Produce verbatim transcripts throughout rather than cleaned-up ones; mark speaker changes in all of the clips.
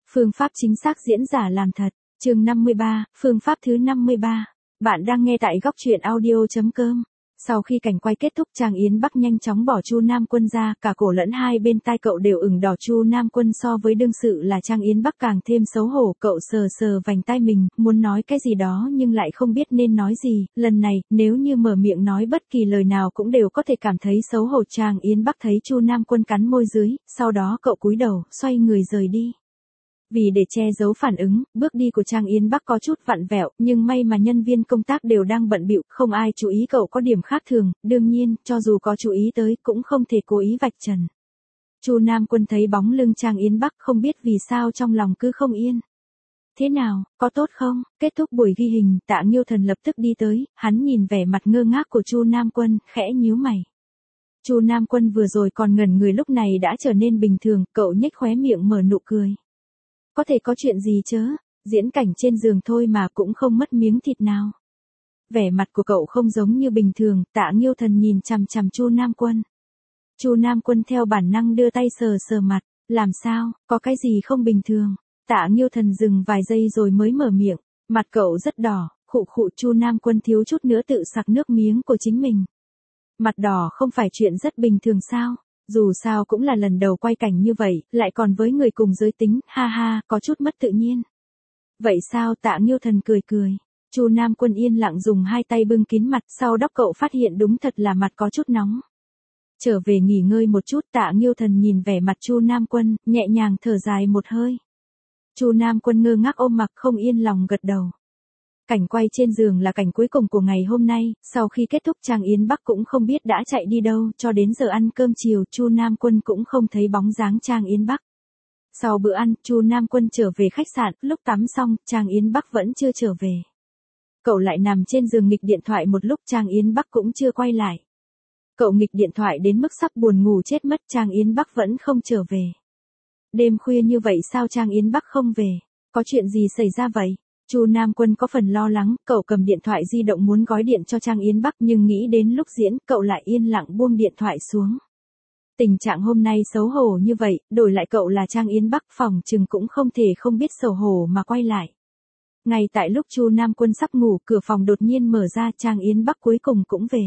Speaker 1: Phương pháp chính xác diễn giả làm thật. Chương năm mươi ba, phương pháp thứ năm mươi ba. Bạn đang nghe tại góc truyện audio chấm com. Sau khi cảnh quay kết thúc, Trang Yến Bắc nhanh chóng bỏ Chu Nam Quân ra, cả cổ lẫn hai bên tai cậu đều ửng đỏ. Chu Nam Quân so với đương sự là Trang Yến Bắc càng thêm xấu hổ, cậu sờ sờ vành tai mình, muốn nói cái gì đó nhưng lại không biết nên nói gì. Lần này, nếu như mở miệng nói bất kỳ lời nào cũng đều có thể cảm thấy xấu hổ. Trang Yến Bắc thấy Chu Nam Quân cắn môi dưới, sau đó cậu cúi đầu, xoay người rời đi. Vì để che giấu phản ứng, bước đi của Trang Yến Bắc có chút vặn vẹo, nhưng may mà nhân viên công tác đều đang bận bịu, không ai chú ý cậu có điểm khác thường, đương nhiên, cho dù có chú ý tới, cũng không thể cố ý vạch trần. Chu Nam Quân thấy bóng lưng Trang Yến Bắc không biết vì sao trong lòng cứ không yên. Thế nào, có tốt không? Kết thúc buổi ghi hình, Tạ Nghiêu Thần lập tức đi tới, hắn nhìn vẻ mặt ngơ ngác của Chu Nam Quân, khẽ nhíu mày. Chu Nam Quân vừa rồi còn ngẩn người lúc này đã trở nên bình thường, cậu nhếch khóe miệng mở nụ cười. Có thể có chuyện gì chớ, diễn cảnh trên giường thôi mà cũng không mất miếng thịt nào. Vẻ mặt của cậu không giống như bình thường, Tạ Nghiêu Thần nhìn chằm chằm Chu Nam Quân. Chu Nam Quân theo bản năng đưa tay sờ sờ mặt, làm sao, có cái gì không bình thường. Tạ Nghiêu Thần dừng vài giây rồi mới mở miệng, mặt cậu rất đỏ, khụ khụ. Chu Nam Quân thiếu chút nữa tự sặc nước miếng của chính mình. Mặt đỏ không phải chuyện rất bình thường sao? Dù sao cũng là lần đầu quay cảnh như vậy, lại còn với người cùng giới tính, ha ha, có chút mất tự nhiên. Vậy sao? Tạ Nghiêu Thần cười cười. Chu Nam Quân yên lặng dùng hai tay bưng kín mặt, sau đó cậu phát hiện đúng thật là mặt có chút nóng. Trở về nghỉ ngơi một chút. Tạ Nghiêu Thần nhìn vẻ mặt Chu Nam Quân, nhẹ nhàng thở dài một hơi. Chu Nam Quân ngơ ngác ôm mặt không yên lòng gật đầu. Cảnh quay trên giường là cảnh cuối cùng của ngày hôm nay, sau khi kết thúc Trang Yến Bắc cũng không biết đã chạy đi đâu, cho đến giờ ăn cơm chiều Chu Nam Quân cũng không thấy bóng dáng Trang Yến Bắc. Sau bữa ăn, Chu Nam Quân trở về khách sạn, lúc tắm xong, Trang Yến Bắc vẫn chưa trở về. Cậu lại nằm trên giường nghịch điện thoại một lúc, Trang Yến Bắc cũng chưa quay lại. Cậu nghịch điện thoại đến mức sắp buồn ngủ chết mất, Trang Yến Bắc vẫn không trở về. Đêm khuya như vậy sao Trang Yến Bắc không về? Có chuyện gì xảy ra vậy? Chu Nam Quân có phần lo lắng, cậu cầm điện thoại di động muốn gói điện cho Trang Yến Bắc nhưng nghĩ đến lúc diễn, cậu lại yên lặng buông điện thoại xuống. Tình trạng hôm nay xấu hổ như vậy, đổi lại cậu là Trang Yến Bắc phòng chừng cũng không thể không biết xấu hổ mà quay lại. Ngay tại lúc Chu Nam Quân sắp ngủ, cửa phòng đột nhiên mở ra, Trang Yến Bắc cuối cùng cũng về.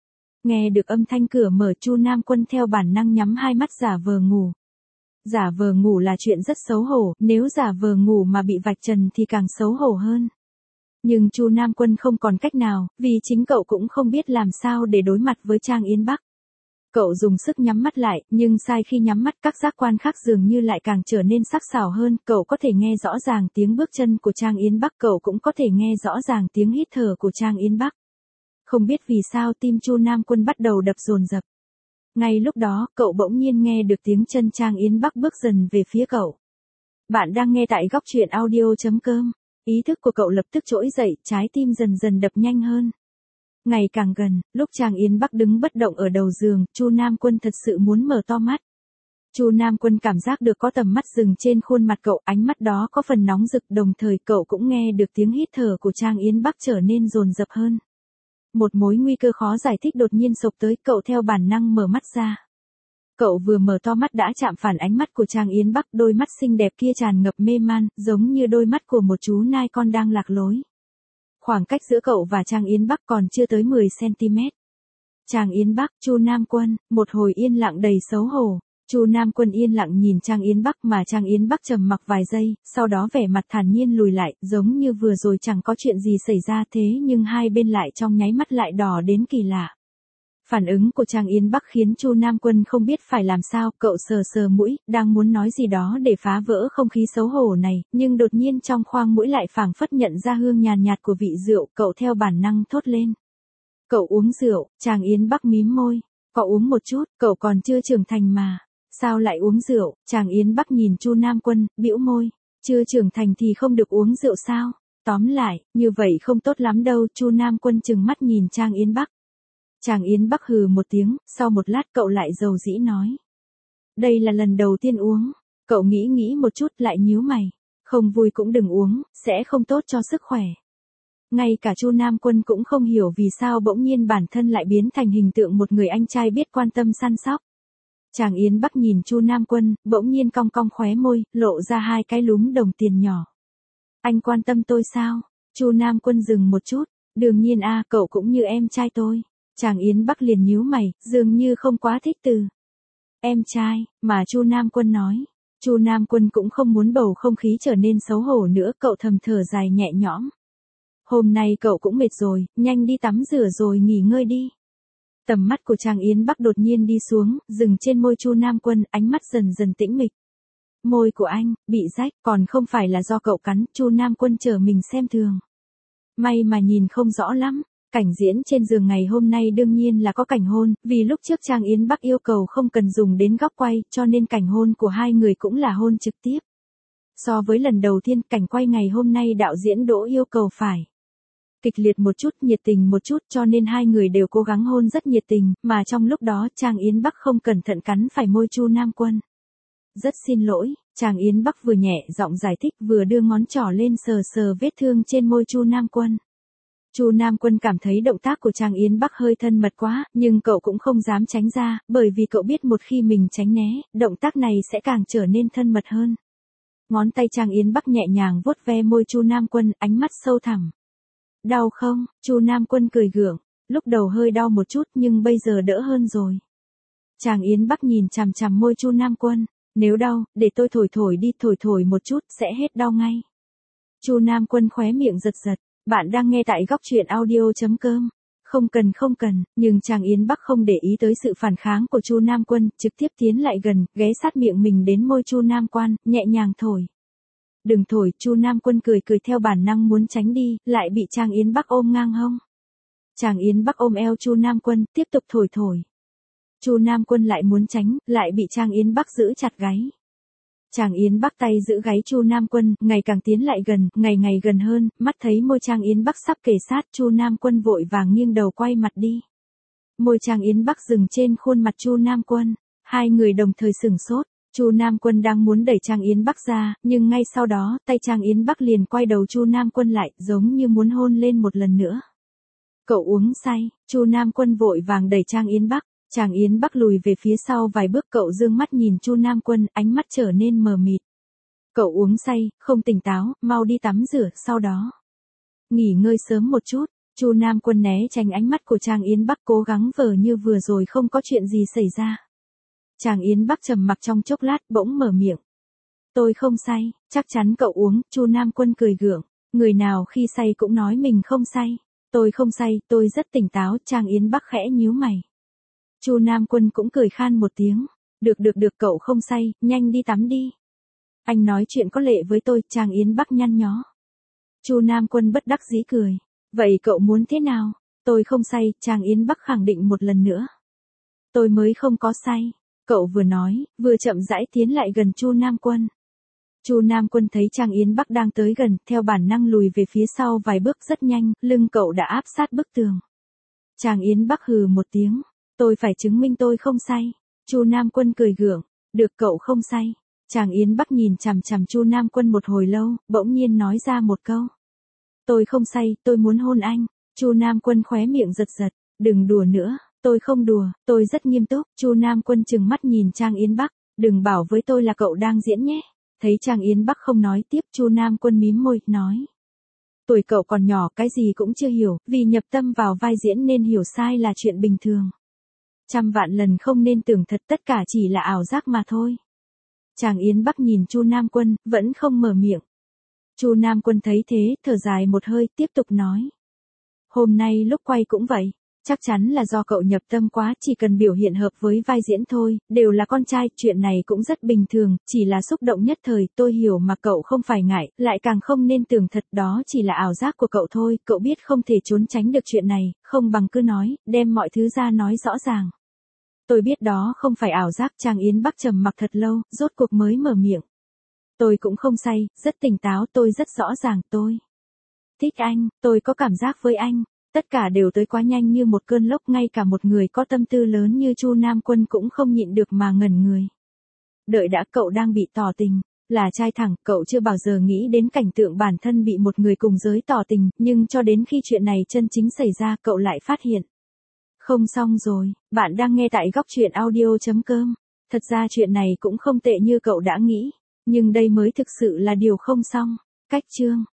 Speaker 1: Nghe được âm thanh cửa mở, Chu Nam Quân theo bản năng nhắm hai mắt giả vờ ngủ. Giả vờ ngủ là chuyện rất xấu hổ, nếu giả vờ ngủ mà bị vạch trần thì càng xấu hổ hơn. Nhưng Chu Nam Quân không còn cách nào, vì chính cậu cũng không biết làm sao để đối mặt với Trang Yến Bắc. Cậu dùng sức nhắm mắt lại, nhưng sai khi nhắm mắt các giác quan khác dường như lại càng trở nên sắc sảo hơn. Cậu có thể nghe rõ ràng tiếng bước chân của Trang Yến Bắc, cậu cũng có thể nghe rõ ràng tiếng hít thở của Trang Yến Bắc. Không biết vì sao tim Chu Nam Quân bắt đầu đập dồn dập. Ngay lúc đó, cậu bỗng nhiên nghe được tiếng chân Trang Yến Bắc bước dần về phía cậu. Bạn đang nghe tại góc truyện audio chấm com. Ý thức của cậu lập tức trỗi dậy, trái tim dần dần đập nhanh hơn. Ngày càng gần, lúc Trang Yến Bắc đứng bất động ở đầu giường, Chu Nam Quân thật sự muốn mở to mắt. Chu Nam Quân cảm giác được có tầm mắt dừng trên khuôn mặt cậu, ánh mắt đó có phần nóng rực, đồng thời cậu cũng nghe được tiếng hít thở của Trang Yến Bắc trở nên dồn dập hơn. Một mối nguy cơ khó giải thích đột nhiên sộc tới, cậu theo bản năng mở mắt ra. Cậu vừa mở to mắt đã chạm phải ánh mắt của Trang Yến Bắc, đôi mắt xinh đẹp kia tràn ngập mê man, giống như đôi mắt của một chú nai con đang lạc lối. Khoảng cách giữa cậu và Trang Yến Bắc còn chưa tới mười xăng ti mét. Trang Yến Bắc, Chu Nam Quân, một hồi yên lặng đầy xấu hổ. Chu Nam Quân yên lặng nhìn Trang Yến Bắc mà Trang Yến Bắc trầm mặc vài giây, sau đó vẻ mặt thản nhiên lùi lại, giống như vừa rồi chẳng có chuyện gì xảy ra, thế nhưng hai bên lại trong nháy mắt lại đỏ đến kỳ lạ. Phản ứng của Trang Yến Bắc khiến Chu Nam Quân không biết phải làm sao, cậu sờ sờ mũi, đang muốn nói gì đó để phá vỡ không khí xấu hổ này, nhưng đột nhiên trong khoang mũi lại phảng phất nhận ra hương nhàn nhạt của vị rượu, cậu theo bản năng thốt lên. Cậu uống rượu? Trang Yến Bắc mím môi. Có uống một chút, cậu còn chưa trưởng thành mà. Sao lại uống rượu? Trang Yến Bắc nhìn Chu Nam Quân, bĩu môi. Chưa trưởng thành thì không được uống rượu sao? Tóm lại, như vậy không tốt lắm đâu. Chu Nam Quân trừng mắt nhìn Trang Yến Bắc. Trang Yến Bắc hừ một tiếng, sau một lát cậu lại dầu dĩ nói. Đây là lần đầu tiên uống. Cậu nghĩ nghĩ một chút lại nhíu mày. Không vui cũng đừng uống, sẽ không tốt cho sức khỏe. Ngay cả Chu Nam Quân cũng không hiểu vì sao bỗng nhiên bản thân lại biến thành hình tượng một người anh trai biết quan tâm săn sóc. Chàng Yến Bắc nhìn Chu Nam Quân, bỗng nhiên cong cong khóe môi, lộ ra hai cái lúm đồng tiền nhỏ. Anh quan tâm tôi sao? Chu Nam Quân dừng một chút, đương nhiên a, cậu cũng như em trai tôi. Chàng Yến Bắc liền nhíu mày, dường như không quá thích từ em trai, mà Chu Nam Quân nói. Chu Nam Quân cũng không muốn bầu không khí trở nên xấu hổ nữa, cậu thầm thở dài nhẹ nhõm. Hôm nay cậu cũng mệt rồi, nhanh đi tắm rửa rồi nghỉ ngơi đi. Tầm mắt của chàng Yến Bắc đột nhiên đi xuống, dừng trên môi Chu Nam Quân, ánh mắt dần dần tĩnh mịch. Môi của anh, bị rách, còn không phải là do cậu cắn, Chu Nam Quân chờ mình xem thường. May mà nhìn không rõ lắm. Cảnh diễn trên giường ngày hôm nay đương nhiên là có cảnh hôn, vì lúc trước chàng Yến Bắc yêu cầu không cần dùng đến góc quay, cho nên cảnh hôn của hai người cũng là hôn trực tiếp. So với lần đầu tiên, cảnh quay ngày hôm nay đạo diễn Đỗ yêu cầu phải kịch liệt một chút, nhiệt tình một chút, cho nên hai người đều cố gắng hôn rất nhiệt tình, mà trong lúc đó chàng Yến Bắc không cẩn thận cắn phải môi Chu Nam Quân. Rất xin lỗi, chàng Yến Bắc vừa nhẹ giọng giải thích vừa đưa ngón trỏ lên sờ sờ vết thương trên môi Chu Nam Quân. Chu Nam Quân cảm thấy động tác của chàng Yến Bắc hơi thân mật quá, nhưng cậu cũng không dám tránh ra, bởi vì cậu biết một khi mình tránh né, động tác này sẽ càng trở nên thân mật hơn. Ngón tay chàng Yến Bắc nhẹ nhàng vuốt ve môi Chu Nam Quân, ánh mắt sâu thẳm. Đau không? Chu Nam Quân cười gượng, lúc đầu hơi đau một chút nhưng bây giờ đỡ hơn rồi. Chàng Yến Bắc nhìn chằm chằm môi Chu Nam Quân, nếu đau, để tôi thổi thổi đi, thổi thổi một chút, sẽ hết đau ngay. Chu Nam Quân khóe miệng giật giật. Bạn đang nghe tại góc truyện audio.com. Không cần không cần, nhưng chàng Yến Bắc không để ý tới sự phản kháng của Chu Nam Quân, trực tiếp tiến lại gần, ghé sát miệng mình đến môi Chu Nam Quân, nhẹ nhàng thổi. Đừng thổi, Chu Nam Quân cười cười theo bản năng muốn tránh đi, lại bị chàng Yến Bắc ôm ngang hông. Chàng Yến Bắc ôm eo Chu Nam Quân, tiếp tục thổi thổi. Chu Nam Quân lại muốn tránh, lại bị chàng Yến Bắc giữ chặt gáy. Chàng Yến Bắc tay giữ gáy Chu Nam Quân, ngày càng tiến lại gần, ngày ngày gần hơn, mắt thấy môi chàng Yến Bắc sắp kề sát, Chu Nam Quân vội vàng nghiêng đầu quay mặt đi. Môi chàng Yến Bắc dừng trên khuôn mặt Chu Nam Quân, hai người đồng thời sửng sốt. Chu Nam Quân đang muốn đẩy chàng Yến Bắc ra, nhưng ngay sau đó, tay chàng Yến Bắc liền quay đầu Chu Nam Quân lại, giống như muốn hôn lên một lần nữa. Cậu uống say, Chu Nam Quân vội vàng đẩy chàng Yến Bắc. Chàng Yến Bắc lùi về phía sau vài bước, cậu dương mắt nhìn Chu Nam Quân, ánh mắt trở nên mờ mịt. Cậu uống say, không tỉnh táo, mau đi tắm rửa, sau đó nghỉ ngơi sớm một chút. Chu Nam Quân né tránh ánh mắt của chàng Yến Bắc, cố gắng vờ như vừa rồi không có chuyện gì xảy ra. Chàng Yến Bắc trầm mặc trong chốc lát, bỗng mở miệng. Tôi không say, chắc chắn cậu uống. Chu Nam Quân cười gượng, người nào khi say cũng nói mình không say. Tôi không say, tôi rất tỉnh táo. Chàng Yến Bắc khẽ nhíu mày. Chu Nam Quân cũng cười khan một tiếng. Được được được, cậu không say, nhanh đi tắm đi. Anh nói chuyện có lệ với tôi. Chàng Yến Bắc nhăn nhó. Chu Nam Quân bất đắc dĩ cười. Vậy cậu muốn thế nào? Tôi không say. Chàng Yến Bắc khẳng định một lần nữa. Tôi mới không có say. Cậu vừa nói, vừa chậm rãi tiến lại gần Chu Nam Quân. Chu Nam Quân thấy chàng Yến Bắc đang tới gần, theo bản năng lùi về phía sau vài bước, rất nhanh, lưng cậu đã áp sát bức tường. Chàng Yến Bắc hừ một tiếng. Tôi phải chứng minh tôi không say. Chu Nam Quân cười gượng. Được, cậu không say. Chàng Yến Bắc nhìn chằm chằm Chu Nam Quân một hồi lâu, bỗng nhiên nói ra một câu. Tôi không say, tôi muốn hôn anh. Chu Nam Quân khóe miệng giật giật. Đừng đùa nữa. Tôi không đùa, tôi rất nghiêm túc. Chu Nam Quân trừng mắt nhìn chàng Yến Bắc. Đừng bảo với tôi là cậu đang diễn nhé. Thấy chàng Yến Bắc không nói tiếp, Chu Nam Quân mím môi, nói. Tuổi cậu còn nhỏ, cái gì cũng chưa hiểu, vì nhập tâm vào vai diễn nên hiểu sai là chuyện bình thường. Trăm vạn lần không nên tưởng thật, tất cả chỉ là ảo giác mà thôi. Chàng Yến Bắc nhìn Chu Nam Quân, vẫn không mở miệng. Chu Nam Quân thấy thế, thở dài một hơi, tiếp tục nói. Hôm nay lúc quay cũng vậy. Chắc chắn là do cậu nhập tâm quá, chỉ cần biểu hiện hợp với vai diễn thôi, đều là con trai, chuyện này cũng rất bình thường, chỉ là xúc động nhất thời, tôi hiểu mà cậu không phải ngại, lại càng không nên tưởng thật, đó chỉ là ảo giác của cậu thôi, cậu biết không thể trốn tránh được chuyện này, không bằng cứ nói, đem mọi thứ ra nói rõ ràng. Tôi biết đó không phải ảo giác. Chàng Yến Bắc trầm mặc thật lâu, rốt cuộc mới mở miệng. Tôi cũng không say, rất tỉnh táo, tôi rất rõ ràng, tôi thích anh, tôi có cảm giác với anh. Tất cả đều tới quá nhanh như một cơn lốc, ngay cả một người có tâm tư lớn như Chu Nam Quân cũng không nhịn được mà ngẩn người. Đợi đã, cậu đang bị tỏ tình, là trai thẳng, cậu chưa bao giờ nghĩ đến cảnh tượng bản thân bị một người cùng giới tỏ tình, nhưng cho đến khi chuyện này chân chính xảy ra, cậu lại phát hiện. Không xong rồi, bạn đang nghe tại góc truyện audio chấm com. Thật ra chuyện này cũng không tệ như cậu đã nghĩ, nhưng đây mới thực sự là điều không xong. Cách chương